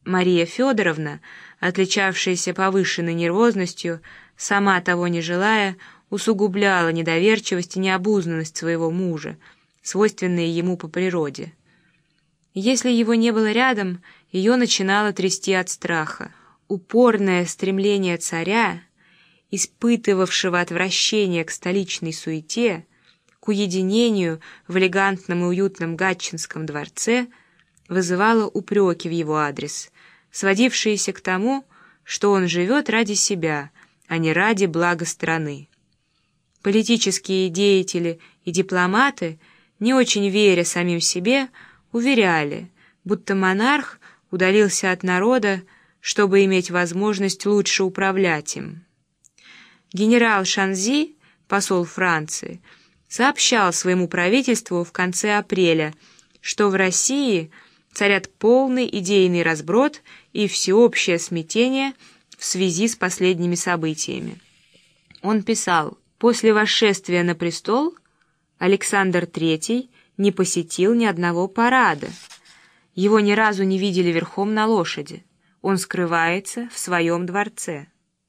Мария Федоровна, отличавшаяся повышенной нервозностью, сама того не желая, усугубляла недоверчивость и необузданность своего мужа, свойственные ему по природе. Если его не было рядом, ее начинало трясти от страха. Упорное стремление царя, испытывавшего отвращение к столичной суете, к уединению в элегантном и уютном Гатчинском дворце, вызывало упреки в его адрес, сводившиеся к тому, что он живет ради себя, а не ради блага страны. Политические деятели и дипломаты, не очень веря самим себе, уверяли, будто монарх удалился от народа, чтобы иметь возможность лучше управлять им. Генерал Шанзи, посол Франции, сообщал своему правительству в конце апреля, что в России царят полный идейный разброд и всеобщее смятение в связи с последними событиями. Он писал: «После восшествия на престол Александр III не посетил ни одного парада. Его ни разу не видели верхом на лошади. Он скрывается в своем дворце».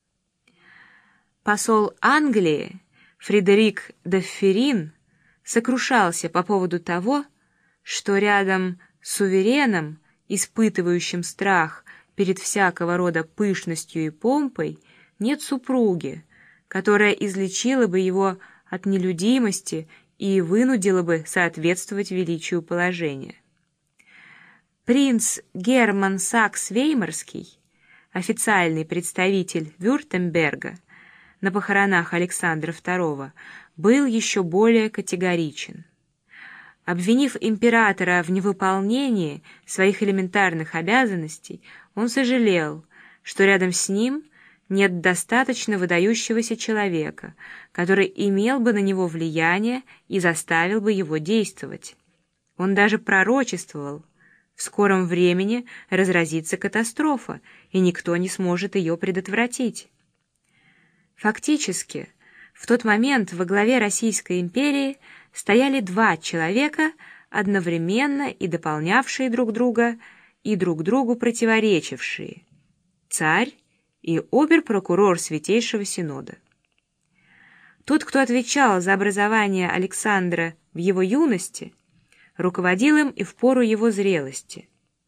Посол Англии Фредерик де Феррин сокрушался по поводу того, что рядом с сувереном, испытывающим страх перед всякого рода пышностью и помпой, нет супруги, которая излечила бы его от нелюдимости и вынудила бы соответствовать величию положения. Принц Герман Сакс-Веймарский, официальный представитель Вюртемберга, на похоронах Александра II был еще более категоричен. Обвинив императора в невыполнении своих элементарных обязанностей, он сожалел, что рядом с ним нет достаточно выдающегося человека, который имел бы на него влияние и заставил бы его действовать. Он даже пророчествовал: в скором времени разразится катастрофа, и никто не сможет ее предотвратить. Фактически, в тот момент во главе Российской империи стояли два человека, одновременно и дополнявшие друг друга, и друг другу противоречившие: царь и обер-прокурор Святейшего Синода. Тот, кто отвечал за образование Александра в его юности, руководил им и в пору его зрелости.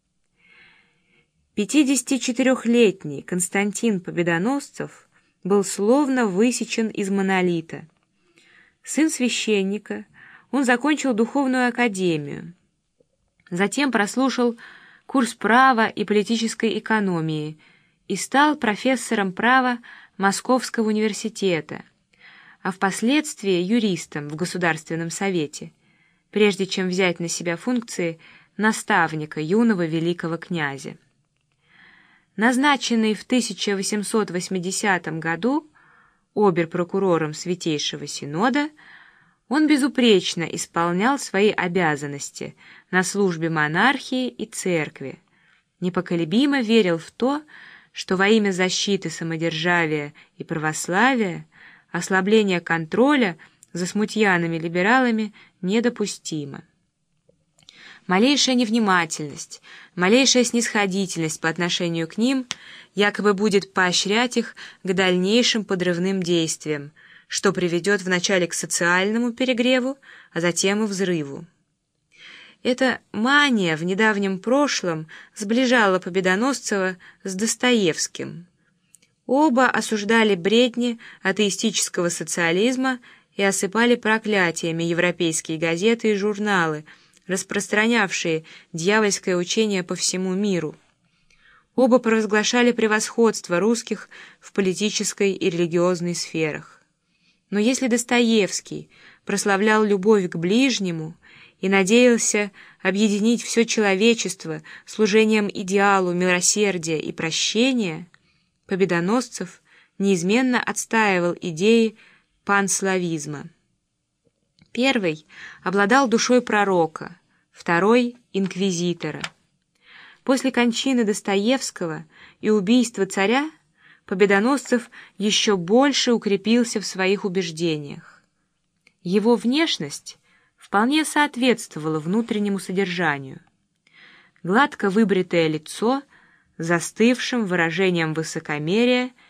54-летний Константин Победоносцев был словно высечен из монолита. Сын священника, он закончил духовную академию, затем прослушал курс права и политической экономии и стал профессором права Московского университета, а впоследствии юристом в Государственном совете, прежде чем взять на себя функции наставника юного великого князя. Назначенный в 1880 году обер-прокурором Святейшего Синода, он безупречно исполнял свои обязанности на службе монархии и церкви, непоколебимо верил в то, что во имя защиты самодержавия и православия ослабление контроля за смутьянами-либералами недопустимо. Малейшая невнимательность, малейшая снисходительность по отношению к ним якобы будет поощрять их к дальнейшим подрывным действиям, что приведет вначале к социальному перегреву, а затем и взрыву. Эта мания в недавнем прошлом сближала Победоносцева с Достоевским. Оба осуждали бредни атеистического социализма и осыпали проклятиями европейские газеты и журналы, распространявшие дьявольское учение по всему миру. Оба провозглашали превосходство русских в политической и религиозной сферах. Но если Достоевский прославлял любовь к ближнему и надеялся объединить все человечество служением идеалу милосердия и прощения, Победоносцев неизменно отстаивал идеи панславизма. Первый обладал душой пророка, второй — инквизитора. После кончины Достоевского и убийства царя Победоносцев еще больше укрепился в своих убеждениях. Его внешность вполне соответствовала внутреннему содержанию. Гладко выбритое лицо застывшим выражением высокомерия